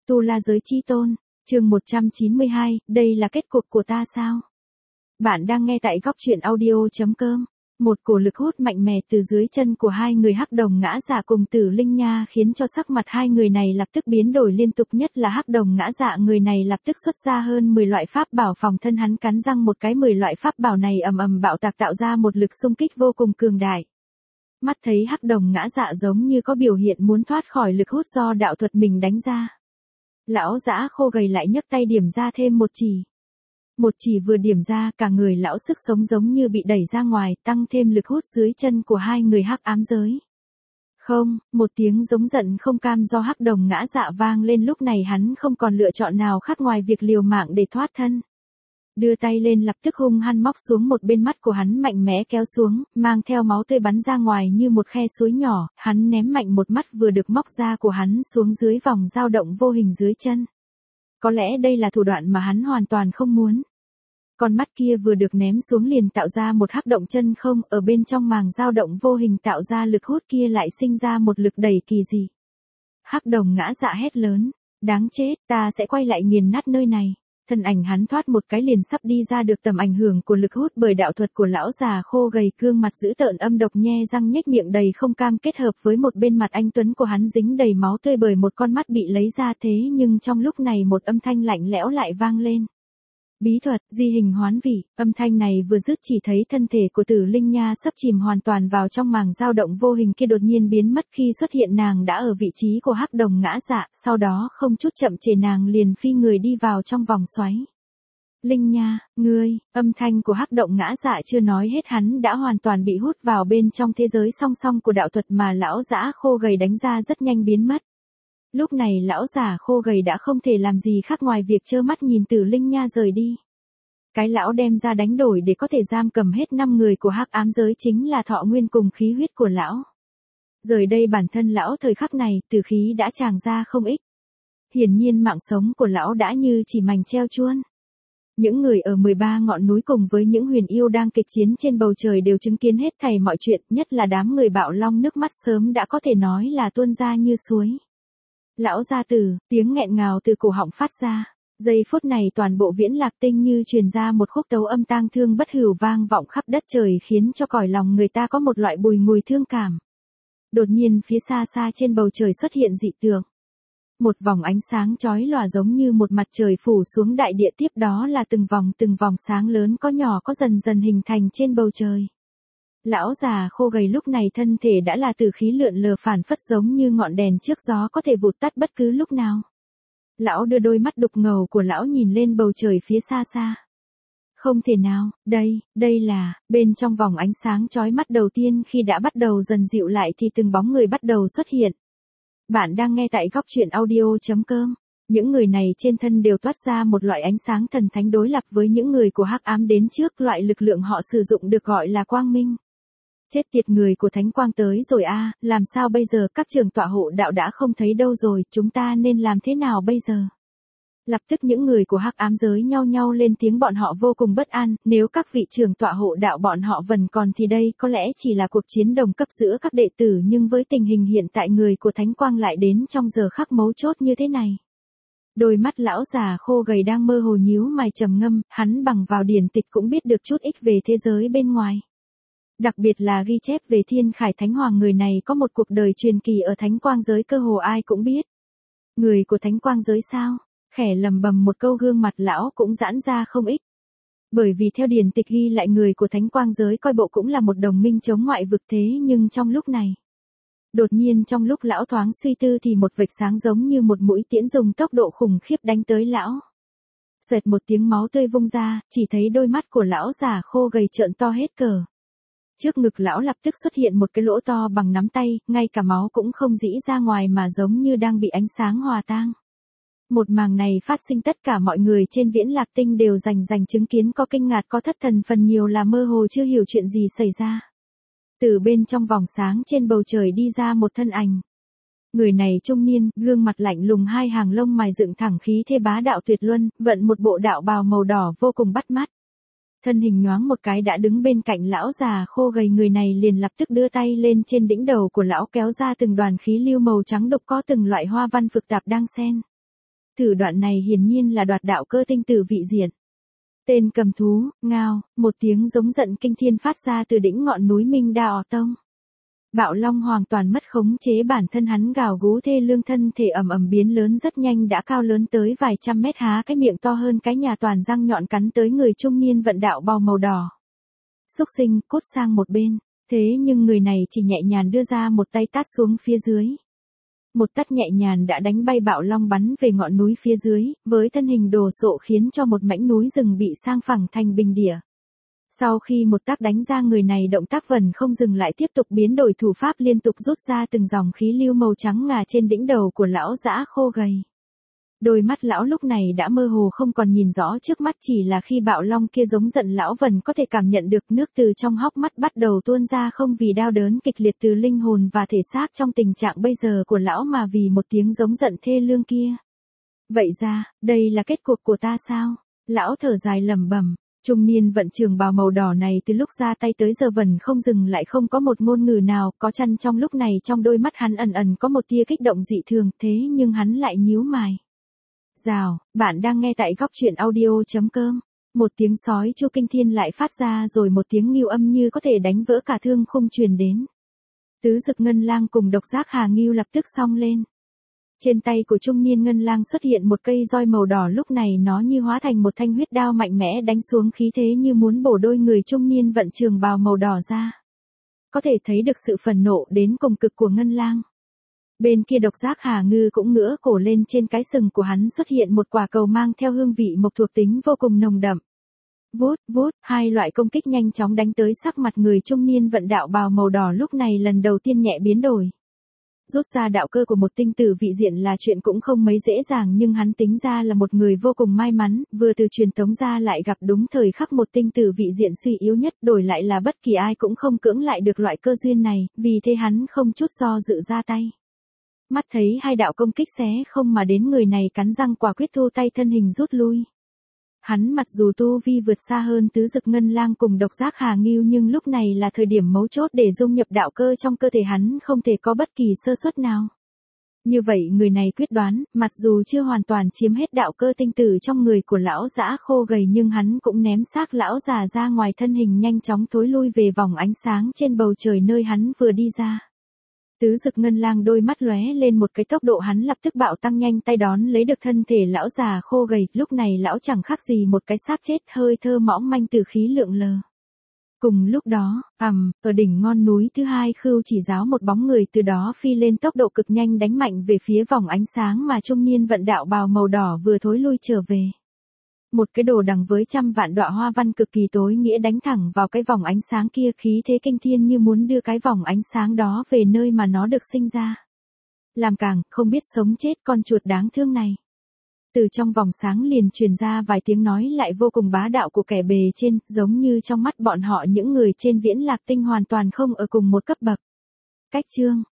Tu La Giới Chi Tôn, chương 192, đây là kết cục của ta sao? Bạn đang nghe tại góc truyện audio.com. Một cổ lực hút mạnh mẽ từ dưới chân của hai người Hắc Đồng Ngã Dạ cùng Tử Linh Nha khiến cho sắc mặt hai người này lập tức biến đổi liên tục, nhất là Hắc Đồng Ngã Dạ, người này lập tức xuất ra hơn 10 loại pháp bảo phòng thân, hắn cắn răng một cái, 10 loại pháp bảo này ầm ầm bạo tạc tạo ra một lực xung kích vô cùng cường đại. Mắt thấy Hắc Đồng Ngã Dạ giống như có biểu hiện muốn thoát khỏi lực hút do đạo thuật mình đánh ra. Lão Dã Khô Gầy lại nhấc tay điểm ra thêm một chỉ. Một chỉ vừa điểm ra, cả người lão sức sống giống như bị đẩy ra ngoài, tăng thêm lực hút dưới chân của hai người Hắc Ám Giới. Không, một tiếng giống giận không cam do Hắc Đồng Ngã Dạ vang lên, lúc này hắn không còn lựa chọn nào khác ngoài việc liều mạng để thoát thân. Đưa tay lên lập tức hung hăng móc xuống một bên mắt của hắn, mạnh mẽ kéo xuống, mang theo máu tươi bắn ra ngoài như một khe suối nhỏ, hắn ném mạnh một mắt vừa được móc ra của hắn xuống dưới vòng dao động vô hình dưới chân. Có lẽ đây là thủ đoạn mà hắn hoàn toàn không muốn. Con mắt kia vừa được ném xuống liền tạo ra một hắc động chân không, ở bên trong màng dao động vô hình tạo ra lực hút kia lại sinh ra một lực đẩy kỳ dị. Hắc Đồng Ngã Dạ hét lớn, đáng chết, ta sẽ quay lại nghiền nát nơi này. Thân ảnh hắn thoát một cái liền sắp đi ra được tầm ảnh hưởng của lực hút bởi đạo thuật của lão già Khô Gầy, gương mặt dữ tợn âm độc nhe răng nhếch miệng đầy không cam, kết hợp với một bên mặt anh tuấn của hắn dính đầy máu tươi bởi một con mắt bị lấy ra, thế nhưng trong lúc này một âm thanh lạnh lẽo lại vang lên. Bí thuật, di hình hoán vị. Âm thanh này vừa dứt chỉ thấy thân thể của Tử Linh Nha sắp chìm hoàn toàn vào trong màng dao động vô hình kia đột nhiên biến mất, khi xuất hiện nàng đã ở vị trí của Hắc Đồng Ngã Dạ, sau đó không chút chậm trễ nàng liền phi người đi vào trong vòng xoáy. Linh Nha, ngươi, âm thanh của Hắc Động Ngã Dạ chưa nói hết, hắn đã hoàn toàn bị hút vào bên trong thế giới song song của đạo thuật mà lão Dã Khô Gầy đánh ra, rất nhanh biến mất. Lúc này lão già Khô Gầy đã không thể làm gì khác ngoài việc trơ mắt nhìn Tử Linh Nha rời đi. Cái lão đem ra đánh đổi để có thể giam cầm hết 5 người của Hắc Ám Giới chính là thọ nguyên cùng khí huyết của lão. Rời đây bản thân lão thời khắc này tử khí đã tràn ra không ít. Hiển nhiên mạng sống của lão đã như chỉ mành treo chuôn. Những người ở 13 ngọn núi cùng với những huyền yêu đang kịch chiến trên bầu trời đều chứng kiến hết thảy mọi chuyện, nhất là đám người Bạo Long, nước mắt sớm đã có thể nói là tuôn ra như suối. Lão gia tử, tiếng nghẹn ngào từ cổ họng phát ra. Giây phút này toàn bộ Viễn Lạc Tinh như truyền ra một khúc tấu âm tang thương bất hủ vang vọng khắp đất trời, khiến cho cõi lòng người ta có một loại bùi ngùi thương cảm. Đột nhiên phía xa xa trên bầu trời xuất hiện dị tượng. Một vòng ánh sáng chói lòa giống như một mặt trời phủ xuống đại địa, tiếp đó là từng vòng sáng lớn có nhỏ có dần dần hình thành trên bầu trời. Lão già Khô Gầy lúc này thân thể đã là tử khí lượn lờ phản phất giống như ngọn đèn trước gió có thể vụt tắt bất cứ lúc nào. Lão đưa đôi mắt đục ngầu của lão nhìn lên bầu trời phía xa xa. Không thể nào, đây là, bên trong vòng ánh sáng chói mắt đầu tiên khi đã bắt đầu dần dịu lại thì từng bóng người bắt đầu xuất hiện. Bạn đang nghe tại góc truyện audio.com. Những người này trên thân đều toát ra một loại ánh sáng thần thánh đối lập với những người của Hắc Ám đến trước, loại lực lượng họ sử dụng được gọi là quang minh. Chết tiệt, người của Thánh Quang tới rồi a, làm sao bây giờ, các trưởng tọa hộ đạo đã không thấy đâu rồi, chúng ta nên làm thế nào bây giờ? Lập tức những người của Hắc Ám Giới nhau nhau lên tiếng, bọn họ vô cùng bất an, nếu các vị trưởng tọa hộ đạo bọn họ vẫn còn thì đây có lẽ chỉ là cuộc chiến đồng cấp giữa các đệ tử, nhưng với tình hình hiện tại người của Thánh Quang lại đến trong giờ khắc mấu chốt như thế này. Đôi mắt lão già Khô Gầy đang mơ hồ nhíu mày trầm ngâm, hắn bằng vào điển tịch cũng biết được chút ít về thế giới bên ngoài. Đặc biệt là ghi chép về Thiên Khải Thánh Hoàng, người này có một cuộc đời truyền kỳ ở Thánh Quang Giới cơ hồ ai cũng biết. Người của Thánh Quang Giới sao? Khẽ lầm bầm một câu, gương mặt lão cũng giãn ra không ít. Bởi vì theo điển tịch ghi lại người của Thánh Quang Giới coi bộ cũng là một đồng minh chống ngoại vực, thế nhưng trong lúc này. Đột nhiên trong lúc lão thoáng suy tư thì một vệt sáng giống như một mũi tiễn dùng tốc độ khủng khiếp đánh tới lão. Xoẹt một tiếng, máu tươi vung ra, chỉ thấy đôi mắt của lão già Khô Gầy trợn to hết cỡ. Trước ngực lão lập tức xuất hiện một cái lỗ to bằng nắm tay, ngay cả máu cũng không rỉ ra ngoài mà giống như đang bị ánh sáng hòa tan. Một màn này phát sinh, tất cả mọi người trên Viễn Lạc Tinh đều rành chứng kiến, có kinh ngạc có thất thần, phần nhiều là mơ hồ chưa hiểu chuyện gì xảy ra. Từ bên trong vòng sáng trên bầu trời đi ra một thân ảnh. Người này trung niên, gương mặt lạnh lùng, hai hàng lông mày dựng thẳng, khí thế bá đạo tuyệt luân, vận một bộ đạo bào màu đỏ vô cùng bắt mắt. Thân hình nhoáng một cái đã đứng bên cạnh lão già Khô Gầy, người này liền lập tức đưa tay lên trên đỉnh đầu của lão kéo ra từng đoàn khí lưu màu trắng đục có từng loại hoa văn phức tạp đang xen thử đoạn này hiển nhiên là đoạt đạo cơ tinh tử vị diện. Tên cầm thú, ngao, một tiếng giống giận kinh thiên phát ra từ đỉnh ngọn núi Minh Đa Ỏ Tông. Bạo Long hoàn toàn mất khống chế bản thân hắn gào gú thê lương, thân thể ầm ầm biến lớn rất nhanh đã cao lớn tới vài trăm mét, há cái miệng to hơn cái nhà toàn răng nhọn cắn tới người trung niên vận đạo bào màu đỏ. Xúc sinh, cút sang một bên, thế nhưng người này chỉ nhẹ nhàng đưa ra một tay tát xuống phía dưới. Một tát nhẹ nhàng đã đánh bay Bạo Long bắn về ngọn núi phía dưới, với thân hình đồ sộ khiến cho một mảnh núi rừng bị sang phẳng thành bình địa. Sau khi một tác đánh ra, người này động tác vẫn không dừng lại, tiếp tục biến đổi thủ pháp, liên tục rút ra từng dòng khí lưu màu trắng ngà trên đỉnh đầu của lão dã khô gầy. Đôi mắt lão lúc này đã mơ hồ không còn nhìn rõ trước mắt, chỉ là khi Bạo Long kia giống giận lão vẫn có thể cảm nhận được nước từ trong hốc mắt bắt đầu tuôn ra, không vì đau đớn kịch liệt từ linh hồn và thể xác trong tình trạng bây giờ của lão mà vì một tiếng giống giận thê lương kia. Vậy ra, đây là kết cục của ta sao? Lão thở dài lẩm bẩm. Trung niên vận trường bào màu đỏ này từ lúc ra tay tới giờ vẫn không dừng lại, không có một ngôn ngữ nào, có chăng trong lúc này trong đôi mắt hắn ẩn ẩn có một tia kích động dị thường, thế nhưng hắn lại nhíu mày. Rào, bạn đang nghe tại góc truyện audio.com. Một tiếng sói chu kinh thiên lại phát ra, rồi một tiếng ngưu âm như có thể đánh vỡ cả thương khung truyền đến. Tứ Dực Ngân Lang cùng Độc Giác Hà Ngưu lập tức xông lên. Trên tay của trung niên ngân lang xuất hiện một cây roi màu đỏ, lúc này nó như hóa thành một thanh huyết đao mạnh mẽ đánh xuống, khí thế như muốn bổ đôi người trung niên vận trường bào màu đỏ ra. Có thể thấy được sự phẫn nộ đến cùng cực của ngân lang. Bên kia Độc Giác Hà Ngư cũng ngửa cổ lên, trên cái sừng của hắn xuất hiện một quả cầu mang theo hương vị mộc thuộc tính vô cùng nồng đậm. Vút, vút, hai loại công kích nhanh chóng đánh tới sắc mặt người trung niên vận đạo bào màu đỏ lúc này lần đầu tiên nhẹ biến đổi. Rút ra đạo cơ của một tinh tử vị diện là chuyện cũng không mấy dễ dàng, nhưng hắn tính ra là một người vô cùng may mắn, vừa từ truyền tống ra lại gặp đúng thời khắc một tinh tử vị diện suy yếu nhất, đổi lại là bất kỳ ai cũng không cưỡng lại được loại cơ duyên này, vì thế hắn không chút do dự ra tay. Mắt thấy hai đạo công kích xé không mà đến, người này cắn răng quả quyết thu tay, thân hình rút lui. Hắn mặc dù tu vi vượt xa hơn Tứ Dực Ngân Lang cùng Độc Giác Hà Ngưu, nhưng lúc này là thời điểm mấu chốt để dung nhập đạo cơ trong cơ thể hắn, không thể có bất kỳ sơ suất nào. Như vậy người này quyết đoán, mặc dù chưa hoàn toàn chiếm hết đạo cơ tinh tử trong người của lão dã khô gầy, nhưng hắn cũng ném xác lão già ra ngoài, thân hình nhanh chóng thối lui về vòng ánh sáng trên bầu trời nơi hắn vừa đi ra. Tứ Dực Ngân Lang đôi mắt lóe lên một cái tốc độ, hắn lập tức bạo tăng nhanh tay đón lấy được thân thể lão già khô gầy, lúc này lão chẳng khác gì một cái xác chết, hơi thơ mỏng manh từ khí lượn lờ. Cùng lúc đó, ở đỉnh ngọn núi thứ hai Khưu Chỉ Giáo, một bóng người từ đó phi lên tốc độ cực nhanh đánh mạnh về phía vòng ánh sáng mà trung niên vận đạo bào màu đỏ vừa thối lui trở về. Một cái đồ đằng với trăm vạn đọa hoa văn cực kỳ tối nghĩa đánh thẳng vào cái vòng ánh sáng kia, khí thế kinh thiên như muốn đưa cái vòng ánh sáng đó về nơi mà nó được sinh ra. Làm càng không biết sống chết con chuột đáng thương này. Từ trong vòng sáng liền truyền ra vài tiếng nói lại vô cùng bá đạo của kẻ bề trên, giống như trong mắt bọn họ những người trên Viễn Lạc Tinh hoàn toàn không ở cùng một cấp bậc. Cách chương